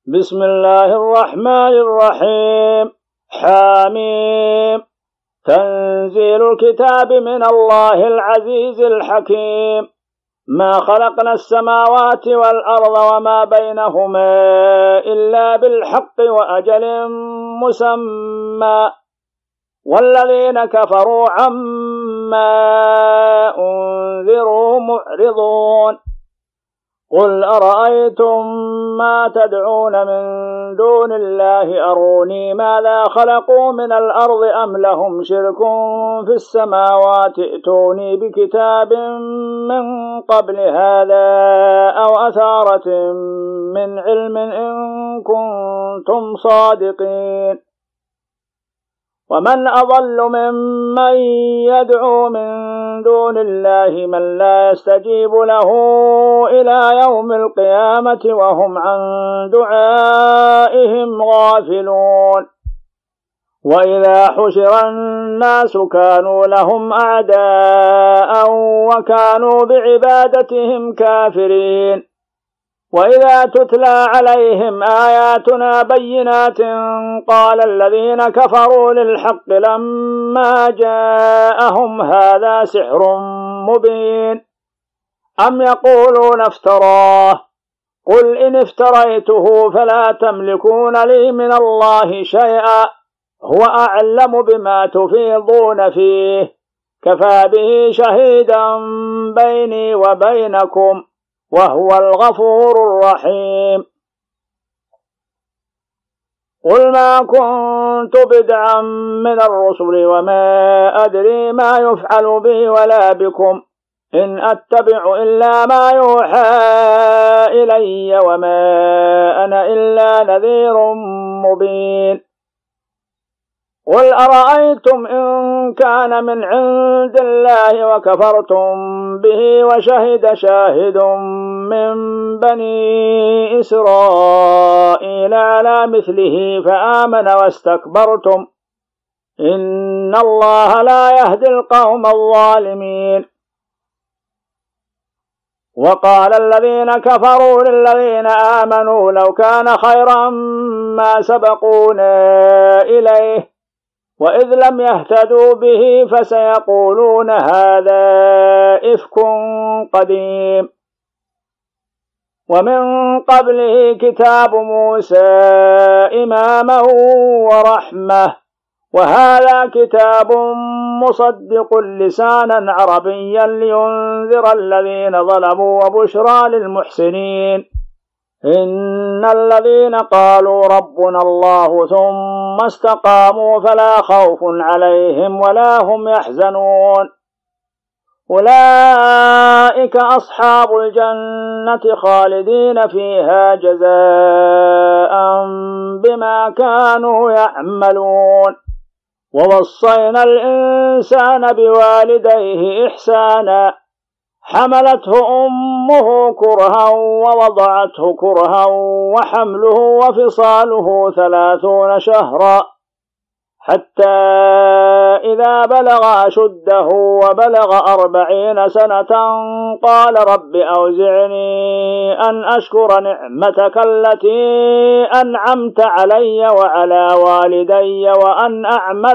بسم الله الرحمن الرحيم. حاميم. تنزيل الكتاب من الله العزيز الحكيم. ما خلقنا السماوات والأرض وما بينهما إلا بالحق وأجل مسمى، والذين كفروا عما أنذروا معرضون. قل أرأيتم ما تدعون من دون الله أروني ماذا خلقوا من الأرض أم لهم شرك في السماوات ائتوني بكتاب من قبل هذا أو أثارة من علم إن كنتم صادقين. ومن أضل ممن يدعو من دون الله من لا يستجيب له إلى يوم القيامة وهم عن دعائهم غافلون. وإذا حشر الناس كانوا لهم أعداء وكانوا بعبادتهم كافرين. وإذا تتلى عليهم آياتنا بينات قال الذين كفروا للحق لما جاءهم هذا سحر مبين أم يقولون افتراه قل إن افتريته فلا تملكون لي من الله شيئا هو أعلم بما تفيضون فيه كفى به شهيدا بيني وبينكم وهو الغفور الرحيم. قل ما كنت بدعا من الرسل وما أدري ما يفعل بي ولا بكم إن أتبع إلا ما يوحى إلي وما أنا إلا نذير مبين. قل أرأيتم إن كان من عند الله وكفرتم به وشهد شاهد من بني إسرائيل على مثله فآمن واستكبرتم إن الله لا يهدي القوم الظالمين. وقال الذين كفروا للذين آمنوا لو كان خيرا ما سبقونا إليه وإذ لم يهتدوا به فسيقولون هذا إفك قديم. ومن قبله كتاب موسى إماما ورحمة وهذا كتاب مصدق لسانا عربيا لينذر الذين ظلموا وبشرى للمحسنين. إن الذين قالوا ربنا الله ثم استقاموا فلا خوف عليهم ولا هم يحزنون. أولئك أصحاب الجنة خالدين فيها جزاء بما كانوا يعملون. ووصينا الإنسان بوالديه إحسانا حملته أمه كرها ووضعته كرها وحمله وفصاله 30 شهرا حتى إذا بلغ أشده وبلغ 40 سنة قال رب أوزعني أن أشكر نعمتك التي أنعمت علي وعلى والدي وأن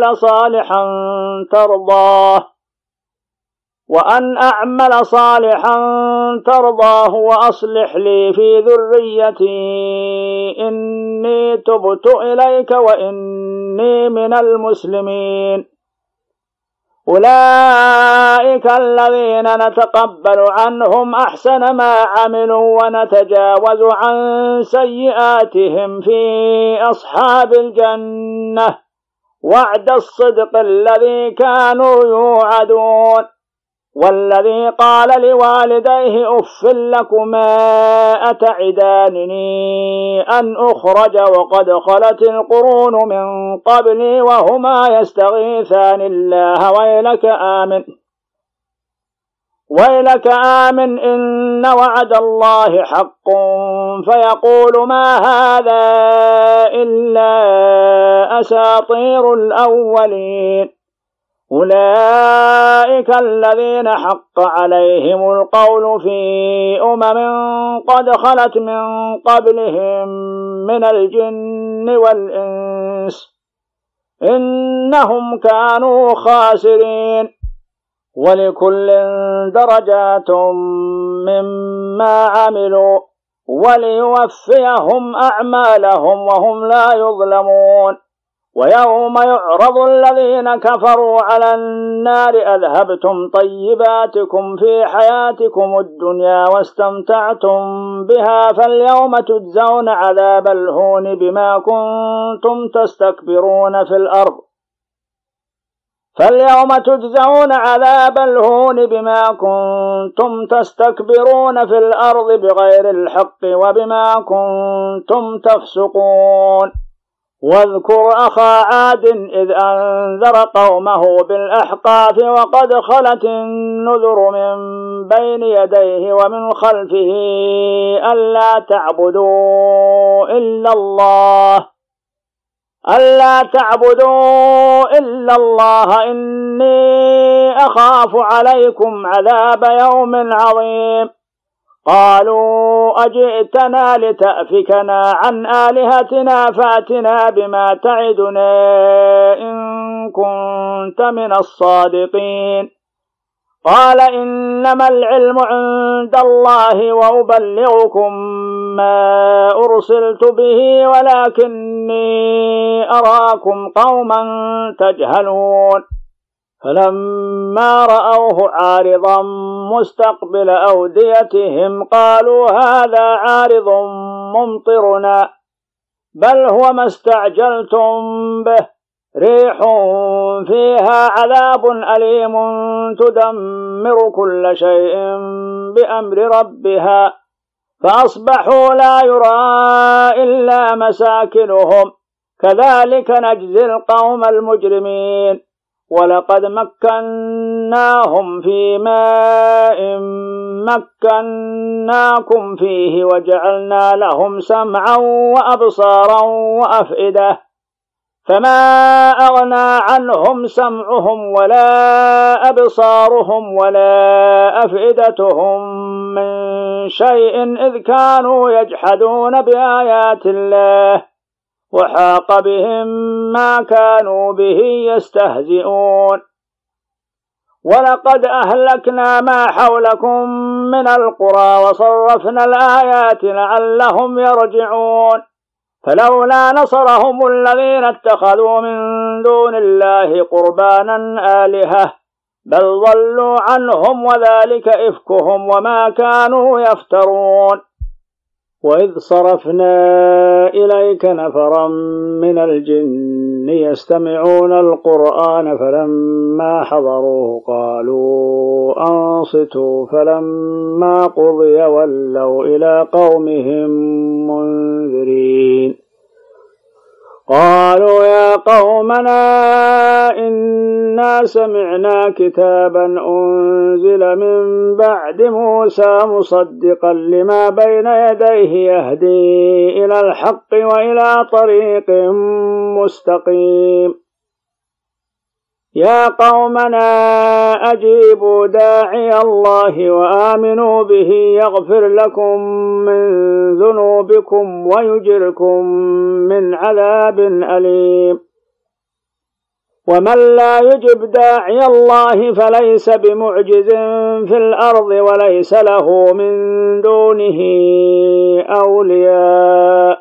أعمل صالحا ترضاه وأصلح لي في ذريتي إني تبت إليك وإني من المسلمين. أولئك الذين نتقبل عنهم أحسن ما عملوا ونتجاوز عن سيئاتهم في أصحاب الجنة وعد الصدق الذي كانوا يوعدون. والذي قال لوالديه أف لكما أتعدانني أن أخرج وقد خلت القرون من قبلي وهما يستغيثان الله ويلك آمن إن وعد الله حق فيقول ما هذا إلا أساطير الأولين. أولئك الذين حق عليهم القول في قد خلت من قبلهم من الجن والإنس إنهم كانوا خاسرين. ولكل درجات مما عملوا وليوفيهم أعمالهم وهم لا يظلمون. ويوم يعرض الذين كفروا على النار أذهبتم طيباتكم في حياتكم الدنيا واستمتعتم بها فاليوم تجزون عذاب الهون بما كنتم تستكبرون في الأرض بغير الحق وبما كنتم تفسقون. واذكر أخا عاد إذ أنذر قومه بالأحقاف وقد خلت النذر من بين يديه ومن خلفه ألا تعبدوا إلا الله إني أخاف عليكم عذاب يوم عظيم. قالوا أجئتنا لتأفكنا عن آلهتنا فأتنا بما تعدنا إن كنت من الصادقين. قال إنما العلم عند الله وأبلغكم ما أرسلت به ولكني أراكم قوما تجهلون. فلما رأوه عارضا مستقبل أوديتهم قالوا هذا عارض ممطرنا بل هو ما استعجلتم به ريح فيها عذاب أليم تدمر كل شيء بأمر ربها فأصبحوا لا يرى إلا مساكنهم كذلك نجزي القوم المجرمين. ولقد مكناهم في ماء مكناكم فيه وجعلنا لهم سمعا وأبصارا وأفئدة فما أغنى عنهم سمعهم ولا أبصارهم ولا أفئدتهم من شيء إذ كانوا يجحدون بآيات الله وحاق بهم ما كانوا به يستهزئون. ولقد أهلكنا ما حولكم من القرى وصرفنا الآيات لعلهم يرجعون. فلولا نصرهم الذين اتخذوا من دون الله قربانا آلهة بل ضلوا عنهم وذلك إفكهم وما كانوا يفترون. وإذ صرفنا إليك نفرا من الجن يستمعون القرآن فلما حضروه قالوا أنصتوا فلما قضي ولوا إلى قومهم منذرين. قالوا يا قومنا إنا سمعنا كتابا أنزل من بعد موسى مصدقا لما بين يديه يهدي إلى الحق وإلى طريق مستقيم. يا قومنا أجيبوا داعي الله وآمنوا به يغفر لكم من ذنوبكم ويجركم من عذاب أليم. ومن لا يجب داعي الله فليس بمعجز في الأرض وليس له من دونه أولياء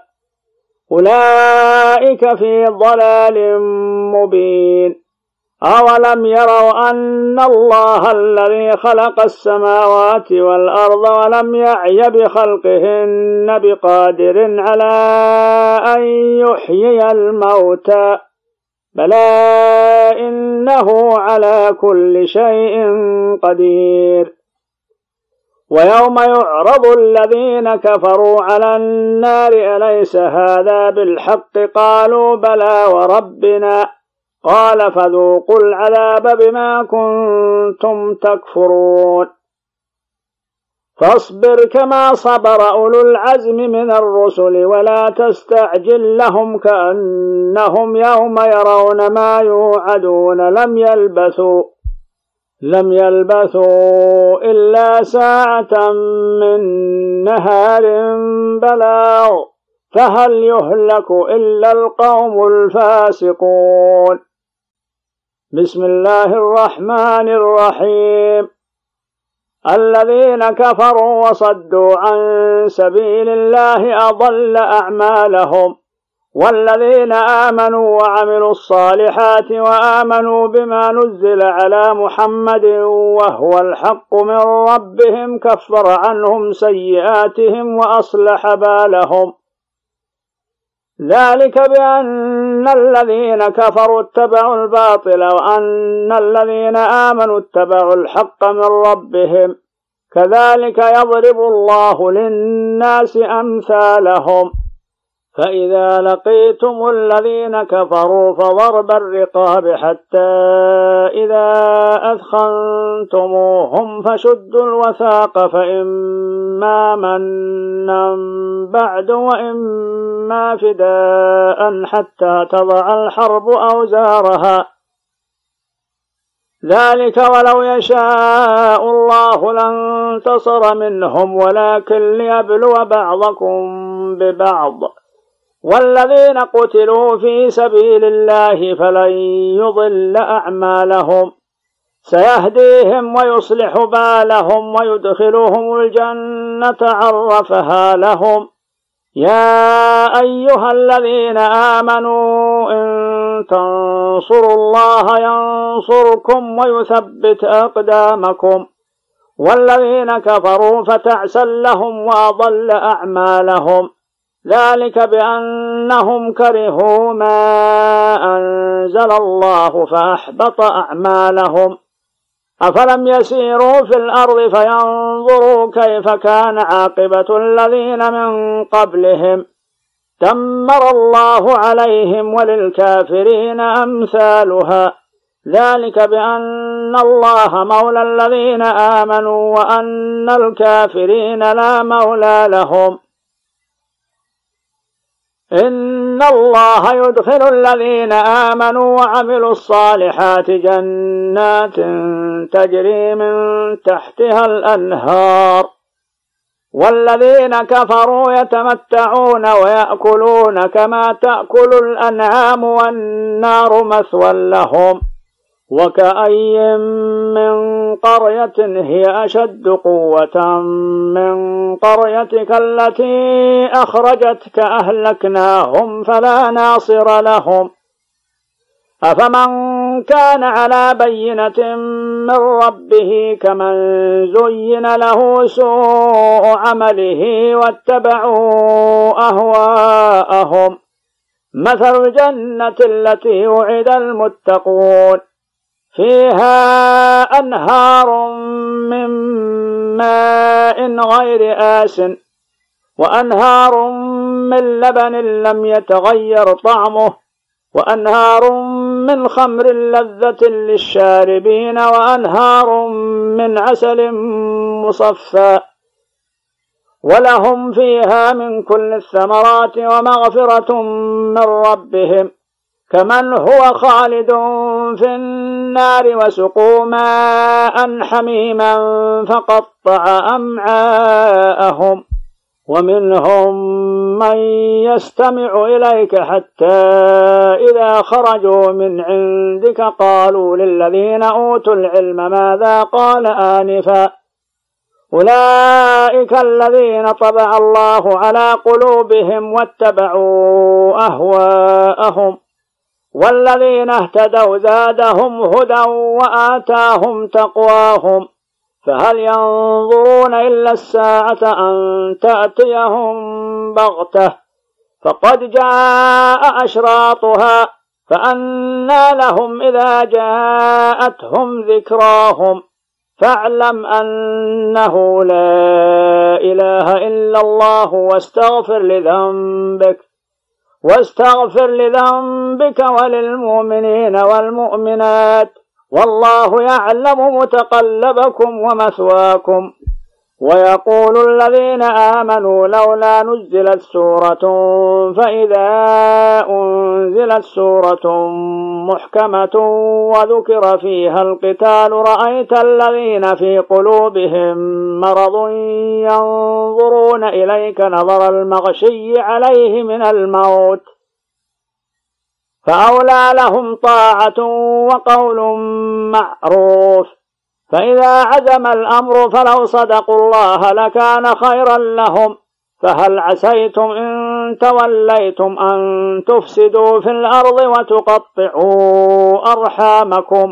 أولئك في ضلال مبين. أولم يروا أن الله الذي خلق السماوات والأرض ولم يعي بخلقهن بقادر على أن يحيي الموتى بلى إنه على كل شيء قدير. ويوم يعرض الذين كفروا على النار أليس هذا بالحق قالوا بلى وربنا قال فذوقوا العذاب بما كنتم تكفرون. فاصبر كما صبر أولو العزم من الرسل ولا تستعجل لهم كأنهم يوم يرون ما يوعدون لم يلبثوا إلا ساعة من نهار بلاغ فهل يهلك إلا القوم الفاسقون. بسم الله الرحمن الرحيم. الذين كفروا وصدوا عن سبيل الله أضل أعمالهم، والذين آمنوا وعملوا الصالحات وآمنوا بما نزل على محمد وهو الحق من ربهم كفر عنهم سيئاتهم وأصلح بالهم. ذلك بأن الذين كفروا اتبعوا الباطل وأن الذين آمنوا اتبعوا الحق من ربهم، كذلك يضرب الله للناس أمثالهم. فإذا لقيتم الذين كفروا فضرب الرقاب حتى إذا أثخنتموهم فشدوا الوثاق فإما منا بعد وإما فداء حتى تضع الحرب أوزارها. ذلك ولو يشاء الله لانتصر منهم ولكن ليبلو بعضكم ببعض. والذين قتلوا في سبيل الله فلن يضل أعمالهم، سيهديهم ويصلح بالهم ويدخلهم الجنة عرفها لهم. يا أيها الذين آمنوا إن تنصروا الله ينصركم ويثبت أقدامكم. والذين كفروا فتعسا لهم وأضل أعمالهم. ذلك بأنهم كرهوا ما أنزل الله فأحبط أعمالهم. أفلم يسيروا في الأرض فينظروا كيف كان عاقبة الذين من قبلهم، دمر الله عليهم وللكافرين أمثالها. ذلك بأن الله مولى الذين آمنوا وأن الكافرين لا مولى لهم. إن الله يدخل الذين آمنوا وعملوا الصالحات جنات تجري من تحتها الأنهار، والذين كفروا يتمتعون ويأكلون كما تأكل الأنعام والنار مثوى لهم. وكأي من قرية هي أشد قوة من قريتك التي أخرجتك أهلكناهم فلا ناصر لهم. أفمن كان على بينة من ربه كمن زين له سوء عمله واتبعوا أهواءهم. مثل الجنة التي وعد المتقون فيها أنهار من ماء غير آسٍ وأنهار من لبن لم يتغير طعمه وأنهار من خمر لذة للشاربين وأنهار من عسل مصفى ولهم فيها من كل الثمرات ومغفرة من ربهم كمن هو خالد في النار وسقوا ماء حميما فقطع أمعاءهم. ومنهم من يستمع إليك حتى إذا خرجوا من عندك قالوا للذين أوتوا العلم ماذا قال آنفا أولئك الذين طبع الله على قلوبهم واتبعوا أهواءهم. والذين اهتدوا زادهم هدى وآتاهم تقواهم. فهل ينظرون إلا الساعة أن تأتيهم بغتة فقد جاء أشراطها فأنى لهم إذا جاءتهم ذكراهم. فاعلم أنه لا إله إلا الله واستغفر لذنبك وللمؤمنين والمؤمنات والله يعلم متقلبكم ومثواكم. ويقول الذين آمنوا لولا نزلت سورة، فإذا أنزلت سورة محكمة وذكر فيها القتال رأيت الذين في قلوبهم مرض ينظرون إليك نظر المغشي عليه من الموت، فأولى لهم طاعة وقول معروف. فإذا عزم الأمر فلو صدقوا الله لكان خيرا لهم. فهل عسيتم إن توليتم أن تفسدوا في الأرض وتقطعوا أرحامكم؟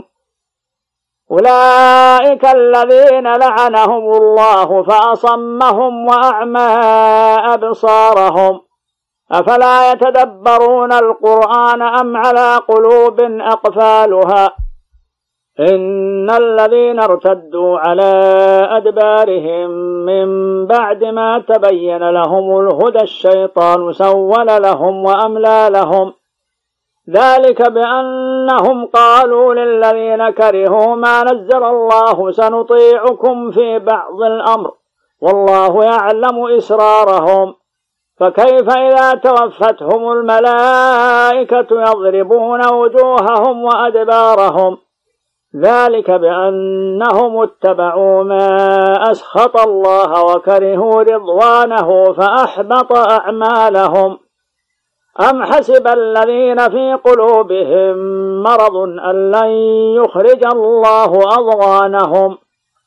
أولئك الذين لعنهم الله فأصمهم وأعمى أبصارهم. أفلا يتدبرون القرآن أم على قلوب أقفالها؟ إن الذين ارتدوا على أدبارهم من بعد ما تبين لهم الهدى الشيطان سول لهم وأملى لهم، ذلك بأنهم قالوا للذين كرهوا ما نزل الله سنطيعكم في بعض الأمر والله يعلم إسرارهم. فكيف إذا توفتهم الملائكة يضربون وجوههم وأدبارهم؟ ذلك بأنهم اتبعوا ما أسخط الله وكرهوا رضوانه فأحبط أعمالهم. أم حسب الذين في قلوبهم مرض أن لن يخرج الله أضغانهم؟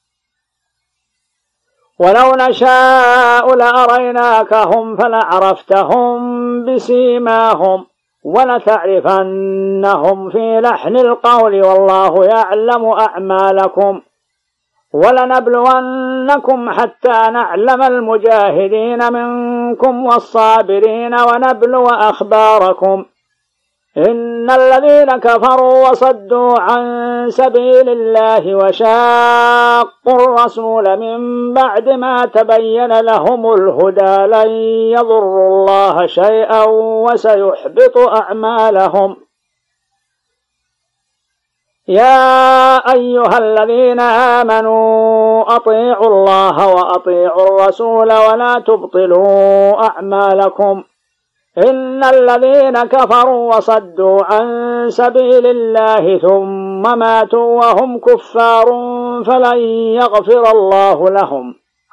ولو نشاء لأريناكهم فلعرفتهم بسيماهم ولتعرفنهم في لحن القول والله يعلم أعمالكم. ولنبلونكم حتى نعلم المجاهدين منكم والصابرين ونبلو أخباركم. إن الذين كفروا وصدوا عن سبيل الله وشاقوا الرسول من بعد ما تبين لهم الهدى لن يضروا الله شيئا وسيحبط أعمالهم. يا أيها الذين آمنوا أطيعوا الله وأطيعوا الرسول ولا تبطلوا أعمالكم. إن الذين كفروا وصدوا عن سبيل الله ثم ماتوا وهم كفار فلن يغفر الله لهم.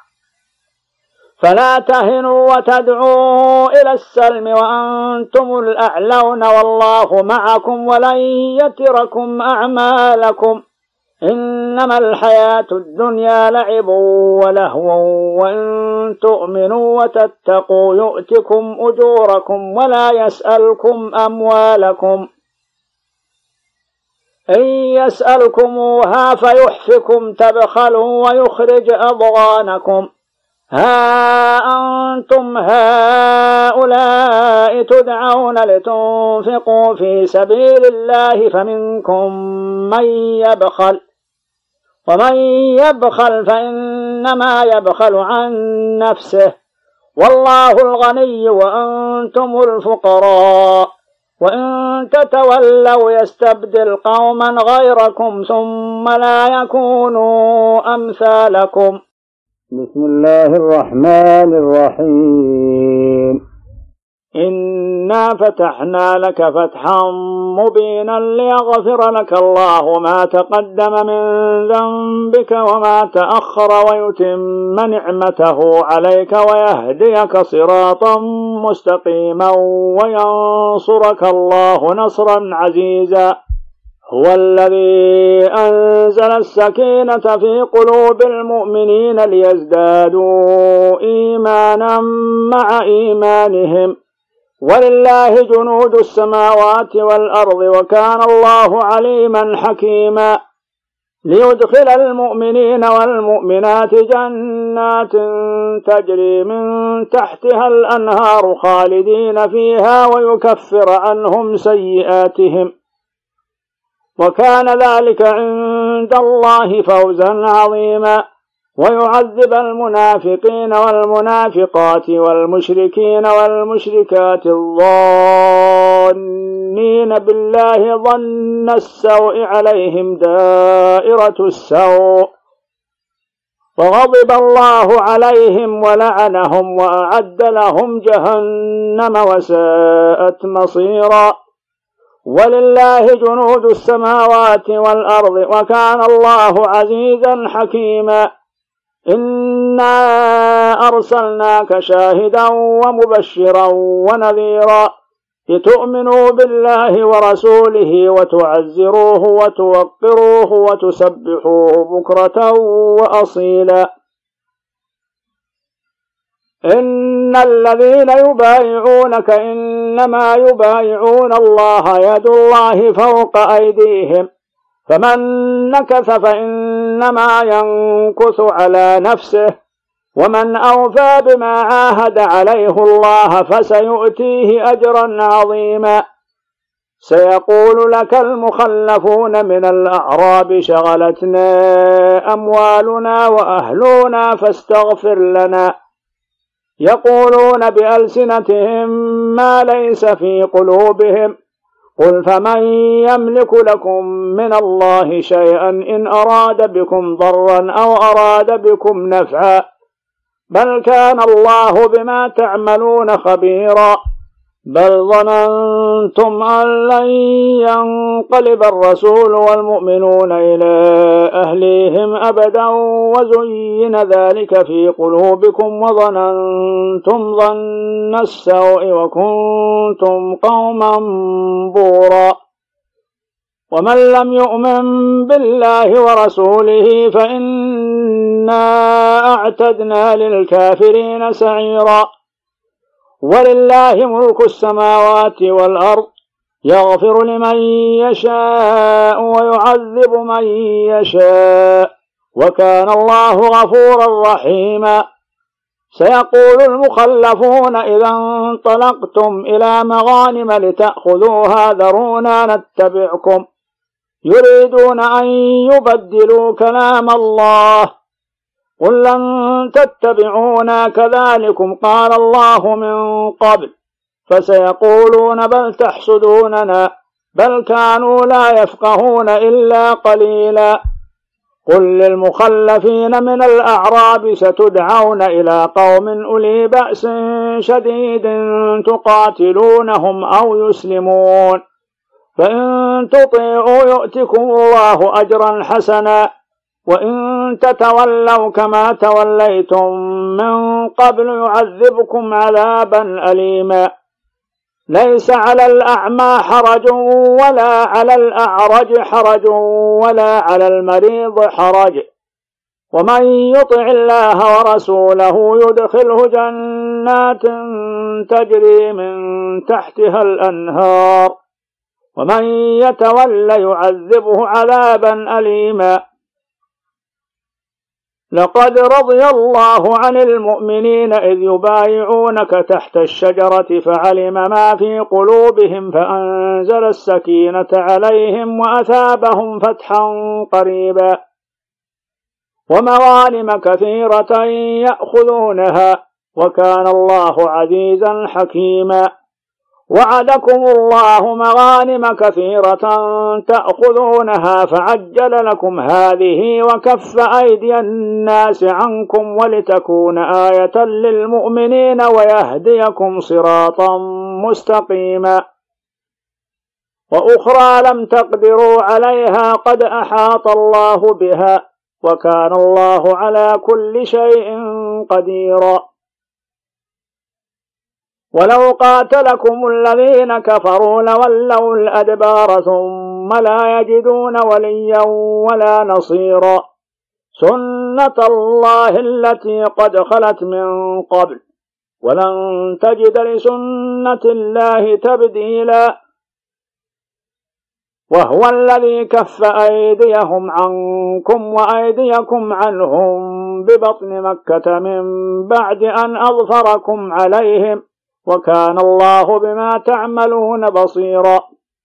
فلا تهنوا وتدعوا إلى السلم وأنتم الأعلون والله معكم ولن يتركم أعمالكم. إنما الحياة الدنيا لعب ولهو وإن تؤمنوا وتتقوا يؤتكم أجوركم ولا يسألكم أموالكم. إن يسألكموها فيحفكم تبخلوا ويخرج أضغانكم. ها أنتم هؤلاء تدعون لتنفقوا في سبيل الله فمنكم من يبخل ومن يبخل فإنما يبخل عن نفسه والله الغني وأنتم الفقراء وإن تتولوا يستبدل قوما غيركم ثم لا يكونوا أمثالكم. بسم الله الرحمن الرحيم. إنا فتحنا لك فتحا مبينا ليغفر لك الله ما تقدم من ذنبك وما تأخر ويتم نعمته عليك ويهديك صراطا مستقيما وينصرك الله نصرا عزيزا. هو الذي أنزل السكينة في قلوب المؤمنين ليزدادوا إيمانا مع إيمانهم ولله جنود السماوات والأرض وكان الله عليما حكيما. ليدخل المؤمنين والمؤمنات جنات تجري من تحتها الأنهار خالدين فيها ويكفر عنهم سيئاتهم وكان ذلك عند الله فوزا عظيما. ويعذب المنافقين والمنافقات والمشركين والمشركات الظانين بالله ظن السوء عليهم دائرة السوء وغضب الله عليهم ولعنهم وأعد لهم جهنم وساءت مصيرا. ولله جنود السماوات والأرض وكان الله عزيزا حكيما. إنا أرسلناك شاهدا ومبشرا ونذيرا لتؤمنوا بالله ورسوله وتعزروه وتوقروه وتسبحوه بكرة وأصيلا. إن الذين يبايعونك إنما يبايعون الله يد الله فوق أيديهم فمن نكث فإنما ينكث على نفسه ومن أوفى بما عاهد عليه الله فسيؤتيه أجرا عظيما. سيقول لك المخلفون من الأعراب شغلتنا أموالنا وأهلنا فاستغفر لنا. يقولون بألسنتهم ما ليس في قلوبهم قل فمن يملك لكم من الله شيئا إن أراد بكم ضرا أو أراد بكم نفعا بل كان الله بما تعملون خبيرا. بل ظننتم أن لن ينقلب الرسول والمؤمنون إلى أهليهم أبدا وزين ذلك في قلوبكم وظننتم ظن السوء وكنتم قوما بورا. ومن لم يؤمن بالله ورسوله فإنا أعتدنا للكافرين سعيرا. ولله ملك السماوات والأرض يغفر لمن يشاء ويعذب من يشاء وكان الله غفورا رحيما. سيقول المخلفون إذا انطلقتم إلى مغانم لتأخذوها ذرونا نتبعكم يريدون أن يبدلوا كلام الله قل لن تتبعونا كذلكم قال الله من قبل فسيقولون بل تحسدوننا بل كانوا لا يفقهون إلا قليلا. قل للمخلفين من الأعراب ستدعون إلى قوم أولي بأس شديد تقاتلونهم أو يسلمون فإن تطيعوا يؤتكم الله أجرا حسنا وإن تتولوا كما توليتم من قبل يعذبكم عذابا أليما. ليس على الأعمى حرج ولا على الأعرج حرج ولا على المريض حرج ومن يطع الله ورسوله يدخله جنات تجري من تحتها الأنهار ومن يتول يعذبه عذابا أليما. لقد رضي الله عن المؤمنين إذ يبايعونك تحت الشجرة فعلم ما في قلوبهم فأنزل السكينة عليهم وأثابهم فتحا قريبا ومغانم كثيرة يأخذونها وكان الله عزيزا حكيما. وعدكم الله مغانم كثيرة تأخذونها فعجل لكم هذه وكف أيدي الناس عنكم ولتكون آية للمؤمنين ويهديكم صراطا مستقيما. وأخرى لم تقدروا عليها قد أحاط الله بها وكان الله على كل شيء قديرا. ولو قاتلكم الذين كفروا لولوا الأدبار ثم لا يجدون وليا ولا نصيرا. سنة الله التي قد خلت من قبل ولن تجد لسنة الله تبديلا. وهو الذي كف أيديهم عنكم وأيديكم عنهم ببطن مكة من بعد أن أظفركم عليهم وكان الله بما تعملون بصيرا.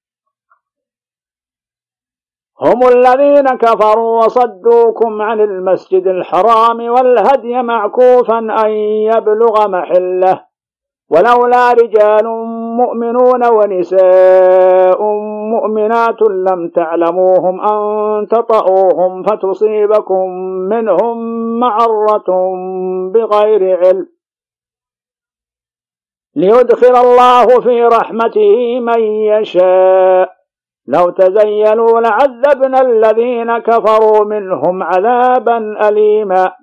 هم الذين كفروا وصدوكم عن المسجد الحرام والهدي معكوفا أن يبلغ محله ولولا رجال مؤمنون ونساء مؤمنات لم تعلموهم أن تطؤوهم فتصيبكم منهم معرة بغير علم ليدخل الله في رحمته من يشاء لو تزيلوا لعذبنا الذين كفروا منهم عذابا أليما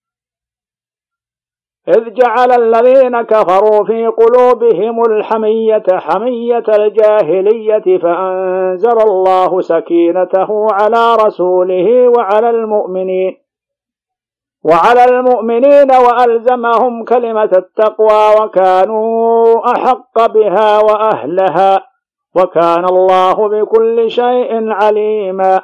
إذ جعل الذين كفروا في قلوبهم الحمية حمية الجاهلية فأنزل الله سكينته على رسوله وعلى المؤمنين وألزمهم كلمة التقوى وكانوا أحق بها وأهلها وكان الله بكل شيء عليما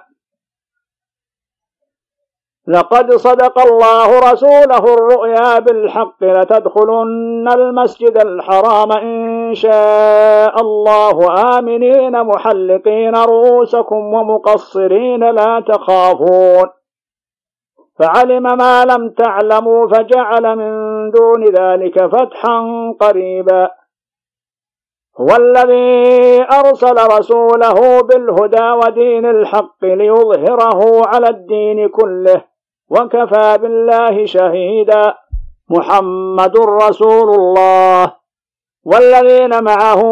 لقد صدق الله رسوله الرؤيا بالحق لتدخلن المسجد الحرام إن شاء الله آمنين محلقين رؤوسكم ومقصرين لا تخافون فعلم ما لم تعلموا فجعل من دون ذلك فتحا قريبا هو الذي أرسل رسوله بالهدى ودين الحق ليظهره على الدين كله وكفى بالله شهيدا محمد رسول الله والذين معه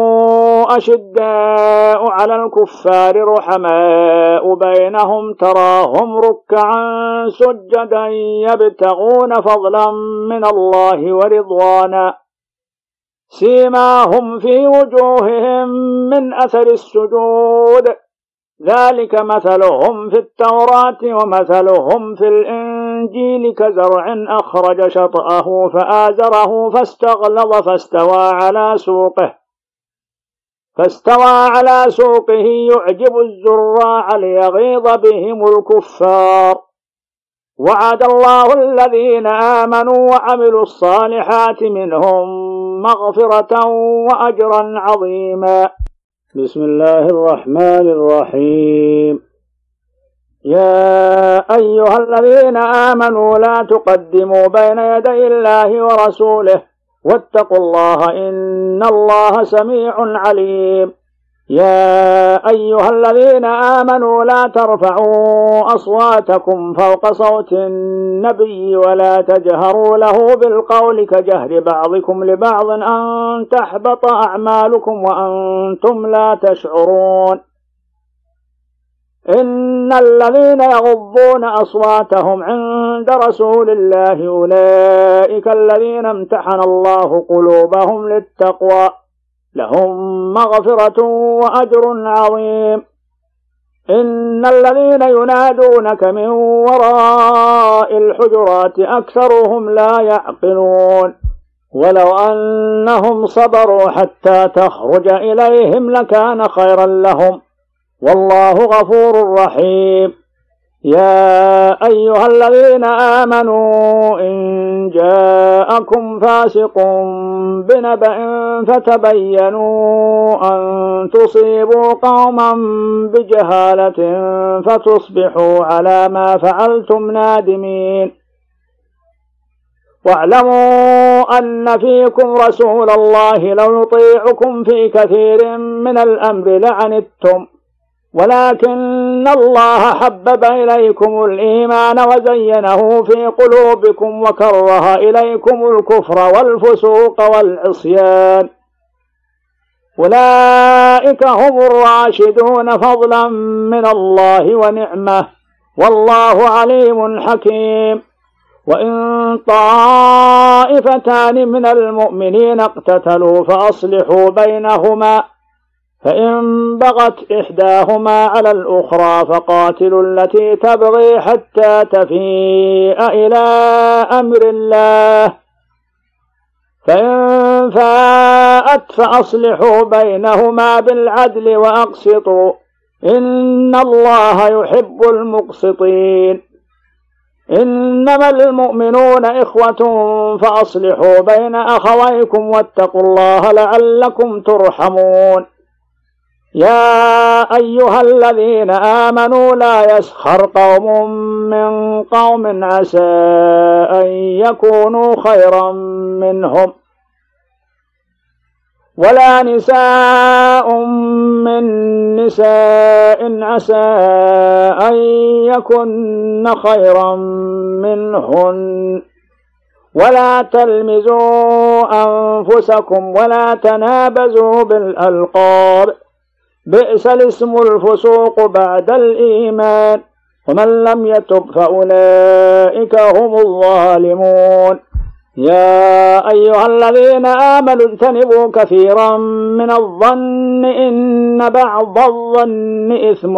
أشداء على الكفار رحماء بينهم تراهم ركعا سجدا يبتغون فضلا من الله ورضوانا سيماهم في وجوههم من أثر السجود ذلك مثلهم في التوراة ومثلهم في الإنجيل كزرع أخرج شطأه فآزره فاستغلظ فاستوى على سوقه يعجب الزراع ليغيظ بهم الكفار وعد الله الذين آمنوا وعملوا الصالحات منهم مغفرة وأجرا عظيما بسم الله الرحمن الرحيم يا أيها الذين آمنوا لا تقدموا بين يدي الله ورسوله واتقوا الله إن الله سميع عليم يا أيها الذين آمنوا لا ترفعوا أصواتكم فوق صوت النبي ولا تجهروا له بالقول كجهر بعضكم لبعض أن تحبط أعمالكم وأنتم لا تشعرون إن الذين يغضون أصواتهم عند رسول الله أولئك الذين امتحن الله قلوبهم للتقوى لهم مغفرة وأجر عظيم إن الذين ينادونك من وراء الحجرات أكثرهم لا يعقلون ولو أنهم صبروا حتى تخرج إليهم لكان خيرا لهم والله غفور رحيم يا أيها الذين آمنوا إن جاءكم فاسق بنبأ فتبينوا أن تصيبوا قوما بجهالة فتصبحوا على ما فعلتم نادمين واعلموا أن فيكم رسول الله لو يطيعكم في كثير من الأمر لعنتم ولكن الله حبب إليكم الإيمان وزينه في قلوبكم وكره إليكم الكفر والفسوق والعصيان أولئك هم الراشدون فضلا من الله ونعمة والله عليم حكيم وإن طائفتان من المؤمنين اقتتلوا فأصلحوا بينهما فإن بغت إحداهما على الأخرى فقاتلوا التي تبغي حتى تفيء إلى أمر الله فإن فاءت فأصلحوا بينهما بالعدل وأقسطوا إن الله يحب المقسطين إنما المؤمنون إخوة فأصلحوا بين أخويكم واتقوا الله لعلكم ترحمون يا أيها الذين آمنوا لا يسخر قوم من قوم عسى أن يكونوا خيرا منهم ولا نساء من نساء عسى أن يكن خيرا منهن ولا تلمزوا أنفسكم ولا تنابزوا بالألقاب بئس الاسم الفسوق بعد الإيمان ومن لم يتب فأولئك هم الظالمون. يا أيها الذين آمنوا اجتنبوا كثيرا من الظن إن بعض الظن إثم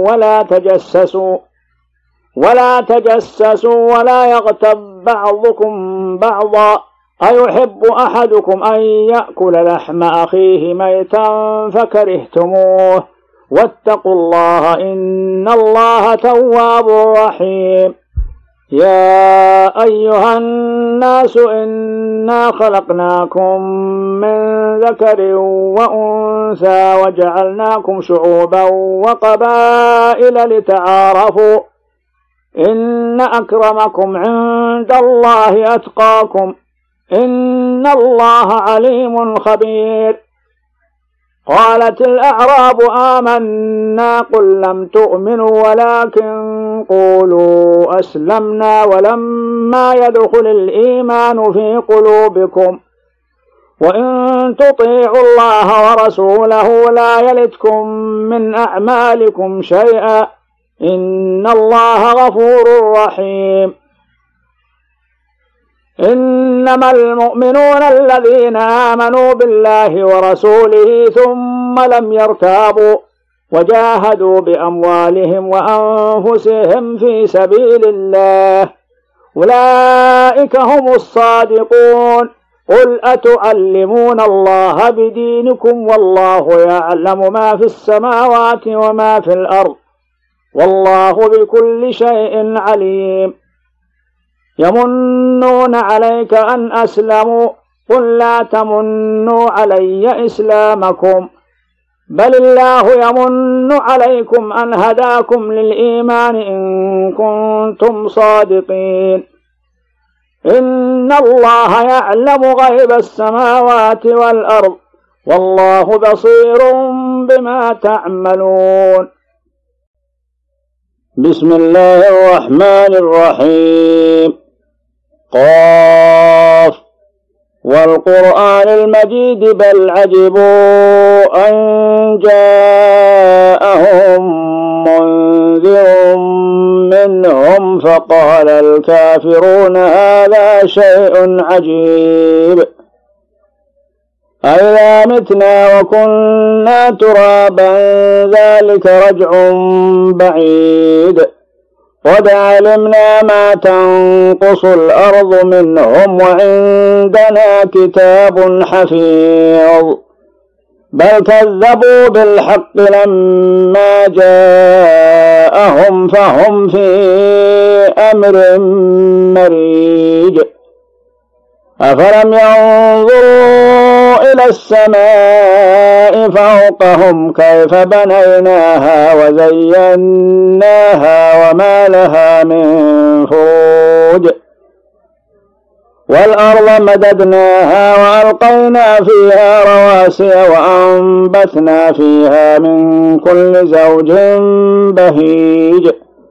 ولا تجسسوا ولا يغتب بعضكم بعضا أيحب أحدكم أن يأكل لحم أخيه ميتا فكرهتموه واتقوا الله إن الله تواب رحيم. يا أيها الناس إنا خلقناكم من ذكر وأنثى وجعلناكم شعوبا وقبائل لتعارفوا إن أكرمكم عند الله أتقاكم إن الله عليم خبير. قالت الأعراب آمنا قل لم تؤمنوا ولكن قولوا أسلمنا ولما يدخل الإيمان في قلوبكم وإن تطيعوا الله ورسوله لا يلتكم من أعمالكم شيئا إن الله غفور رحيم. إنما المؤمنون الذين آمنوا بالله ورسوله ثم لم يرتابوا وجاهدوا بأموالهم وأنفسهم في سبيل الله أولئك هم الصادقون. قل أتعلمون الله بدينكم والله يعلم ما في السماوات وما في الأرض والله بكل شيء عليم. يمنون عليك أن أسلموا قل لا تمنوا علي إسلامكم بل الله يمن عليكم أن هداكم للإيمان إن كنتم صادقين. إن الله يعلم غيب السماوات والأرض والله بصير بما تعملون. بسم الله الرحمن الرحيم. قاف والقرآن المجيد بل عجبوا أن جاءهم منذر منهم فقال الكافرون هذا شيء عجيب أئذا متنا وكنا ترابا ذلك رجع بعيد قد علمنا ما تنقص الأرض منهم وعندنا كتاب حفيظ بل كذبوا بالحق لما جاءهم فهم في أمر مريج أفلم ينظروا إلى السماء فوقهم كيف بنيناها وزيناها وما لها من فروج والأرض مددناها وألقينا فيها رواسي وأنبتنا فيها من كل زوج بهيج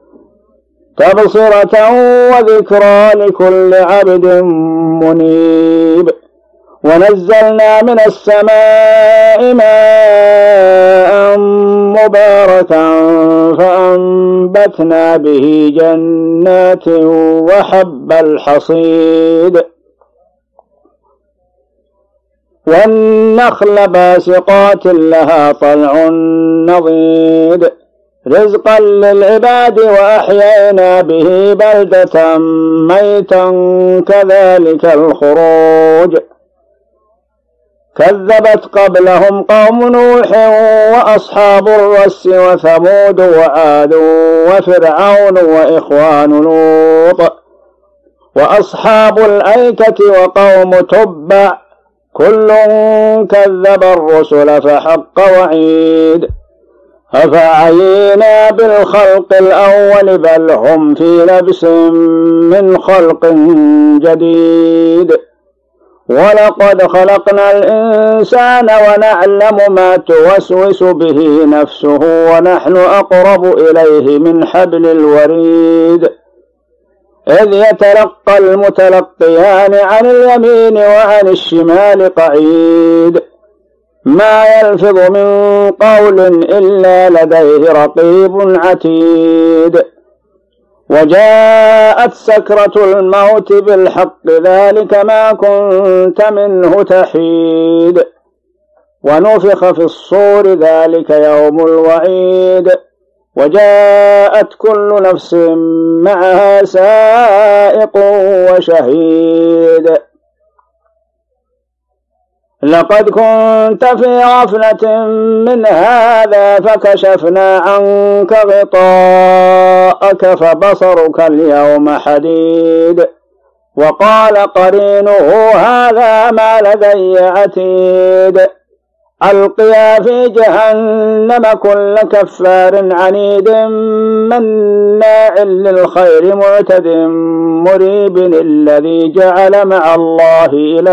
تبصرة وذكرى لكل عبد منيب ونزلنا من السماء ماء مباركا فأنبتنا به جنات وحب الحصيد والنخل باسقات لها طلع نضيد رزقا للعباد وأحيينا به بلدة ميتا كذلك الخروج كذبت قبلهم قوم نوح وأصحاب الرس وثمود وعاد وفرعون وإخوان لوط وأصحاب الأيكة وقوم تبع كل كذب الرسل فحق وعيد أفعينا بالخلق الأول بل هم في لبس من خلق جديد ولقد خلقنا الإنسان ونعلم ما توسوس به نفسه ونحن أقرب إليه من حبل الوريد إذ يتلقى المتلقيان عن اليمين وعن الشمال قعيد ما يلفظ من قول إلا لديه رقيب عتيد وجاءت سكرة الموت بالحق ذلك ما كنت منه تحيد ونفخ في الصور ذلك يوم الوعيد وجاءت كل نفس معها سائق وشهيد لقد كنت في غفلة من هذا فكشفنا عنك غطاءك فبصرك اليوم حديد وقال قرينه هذا ما لدي عتيد ألقيا في جهنم كل كفار عنيد مناع للخير معتد مريب الذي جعل مع الله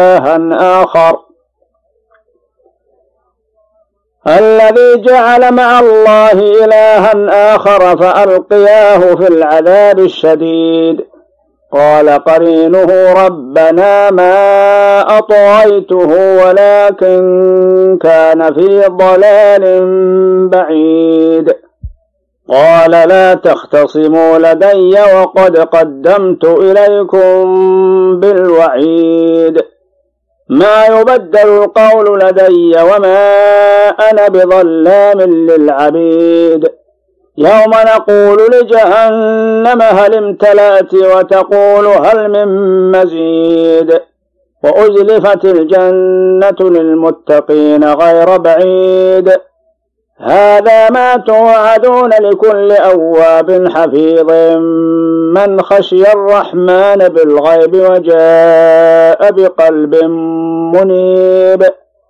إلها آخر فألقياه في العذاب الشديد قال قرينه ربنا ما أطغيته ولكن كان في ضلال بعيد قال لا تختصموا لدي وقد قدمت إليكم بالوعيد ما يبدل القول لدي وما أنا بظلام للعبيد يوم نقول لجهنم هل امتلأت وتقول هل من مزيد وأزلفت الجنة للمتقين غير بعيد هذا ما توعدون لكل أواب حفيظ من خشي الرحمن بالغيب وجاء بقلب منيب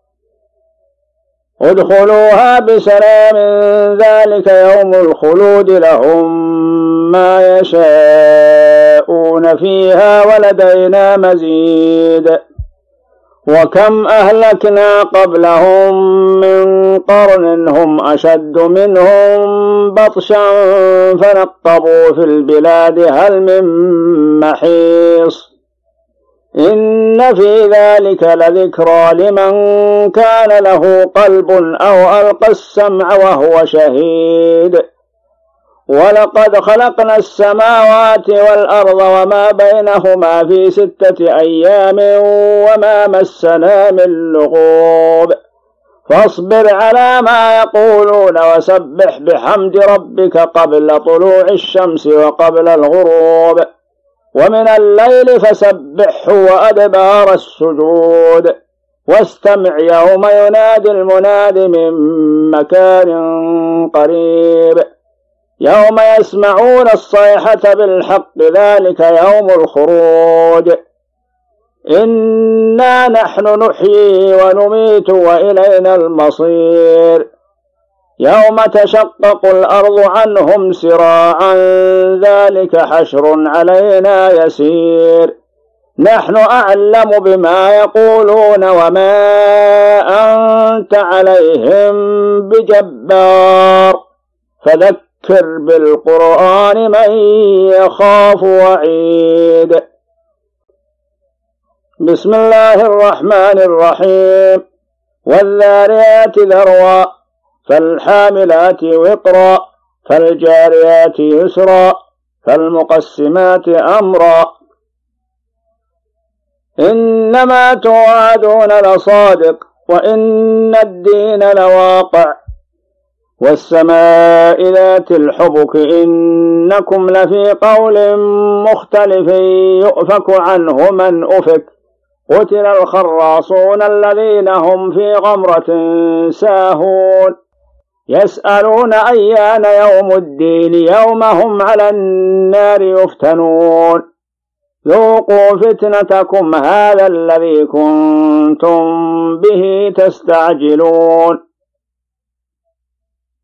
ادخلوها بسلام ذلك يوم الخلود لهم ما يشاءون فيها ولدينا مزيد وكم أهلكنا قبلهم من قرن هم أشد منهم بطشا فنقبوا في البلاد هل من محيص إن في ذلك لذكرى لمن كان له قلب أو ألقى السمع وهو شهيد ولقد خلقنا السماوات والأرض وما بينهما في 6 أيام وما مسنا من لغوب فاصبر على ما يقولون وسبح بحمد ربك قبل طلوع الشمس وقبل الغروب ومن الليل فسبحه وأدبار السجود واستمع يوم ينادي المناد من مكان قريب يوم يسمعون الصيحة بالحق ذلك يوم الخروج إنا نحن نحيي ونميت وإلينا المصير يوم تشقق الأرض عنهم سراعا ذلك حشر علينا يسير نحن أعلم بما يقولون وما أنت عليهم بجبار فذكر بالقرآن من يخاف وعيد بسم الله الرحمن الرحيم والذاريات ذروا فالحاملات وقرا فالجاريات يسرا فالمقسمات أمرا إنما توعدون لصادق وإن الدين لواقع والسماء ذات الحبك إنكم لفي قول مختلف يؤفك عنه من أفك قتل الخراصون الذين هم في غمرة ساهون يسألون أيان يوم الدين يوم هم على النار يفتنون ذوقوا فتنتكم هذا الذي كنتم به تستعجلون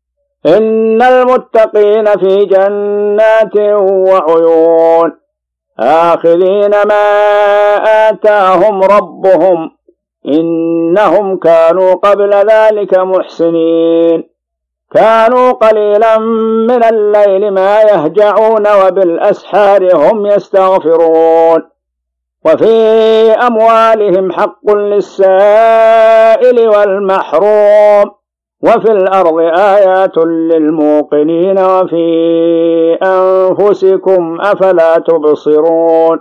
إن المتقين في جنات وعيون آخذين ما آتاهم ربهم إنهم كانوا قبل ذلك محسنين كانوا قليلا من الليل ما يهجعون وبالأسحار هم يستغفرون وفي أموالهم حق للسائل والمحروم وفي الأرض آيات للموقنين وفي أنفسكم أفلا تبصرون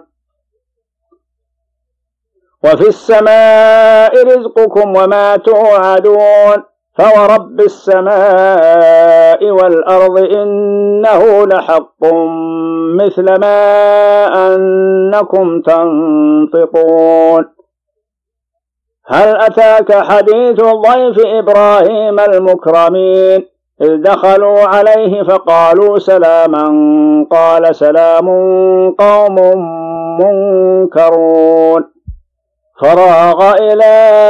وفي السماء رزقكم وما توعدون فورب السماء والأرض إنه لحق مثل ما أنكم تنطقون هل أتاك حديث ضيف إبراهيم المكرمين إذ دخلوا عليه فقالوا سلاما قال سلام قوم منكرون فراغ إلى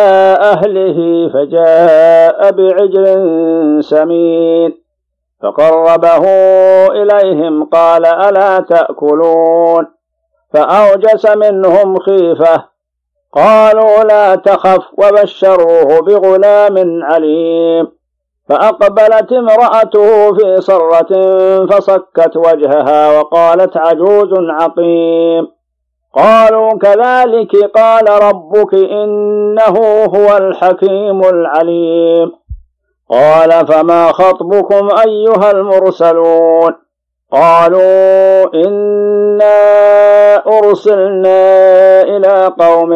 أهله فجاء بعجل سمين فقربه إليهم قال ألا تأكلون فأوجس منهم خيفة قالوا لا تخف وبشروه بغلام عليم فأقبلت امرأته في صرة فصكت وجهها وقالت عجوز عقيم قالوا كذلك قال ربك إنه هو الحكيم العليم قال فما خطبكم أيها المرسلون قالوا إنا أرسلنا إلى قوم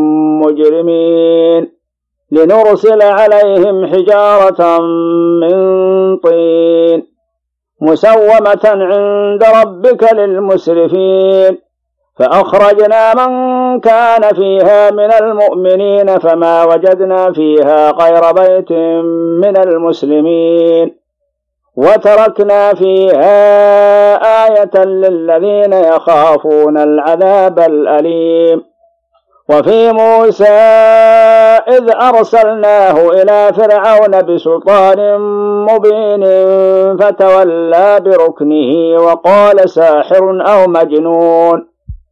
مجرمين لنرسل عليهم حجارة من طين مسومة عند ربك للمسرفين فأخرجنا من كان فيها من المؤمنين فما وجدنا فيها غير بيت من المسلمين وتركنا فيها آية للذين يخافون العذاب الأليم وفي موسى إذ أرسلناه إلى فرعون بسلطان مبين فتولى بركنه وقال ساحر أو مجنون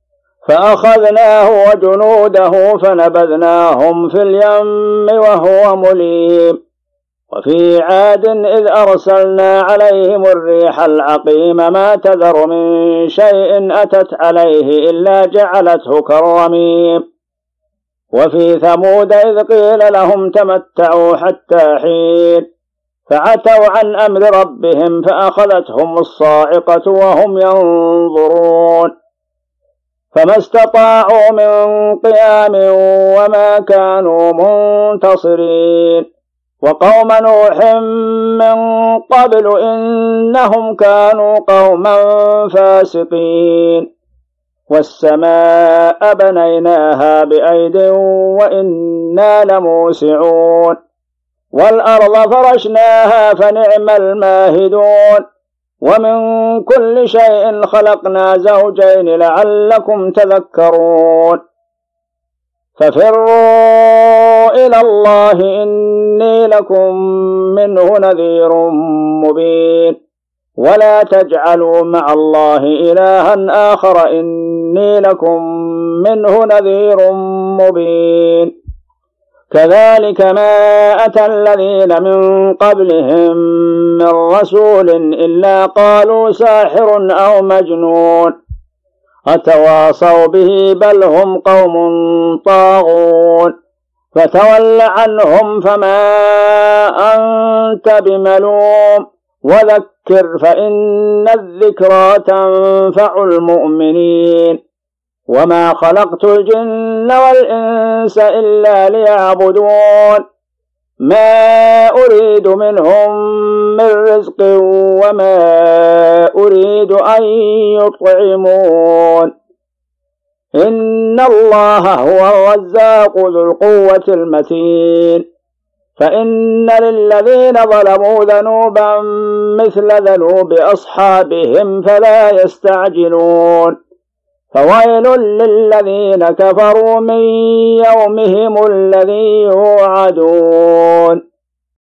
فأخذناه وجنوده فنبذناهم في اليم وهو مليم وفي عاد إذ أرسلنا عليهم الريح العقيم ما تذر من شيء أتت عليه إلا جعلته كالرميم وفي ثمود إذ قيل لهم تمتعوا حتى حين فعتوا عن أمر ربهم فأخذتهم الصاعقة وهم ينظرون فما استطاعوا من قيام وما كانوا منتصرين وقوم نوح من قبل إنهم كانوا قوما فاسقين والسماء بنيناها بأيد وإنا لموسعون والأرض فرشناها فنعم الماهدون ومن كل شيء خلقنا زوجين لعلكم تذكرون ففروا إلى الله إني لكم منه نذير مبين ولا تجعلوا مع الله إلها آخر إني لكم منه نذير مبين كذلك ما أتى الذين من قبلهم من رسول إلا قالوا ساحر أو مجنون أتواصوا به بل هم قوم طاغون فتول عنهم فما أنت بملوم وذكر فإن الذكرى تنفع المؤمنين وما خلقت الجن والإنس إلا ليعبدون ما أريد منهم من رزق وما أريد أن يطعمون إن الله هو الرزاق ذو القوة المتين فإن للذين ظلموا ذنوبا مثل ذنوب أصحابهم فلا يستعجلون فويل للذين كفروا من يومهم الذي يوعدون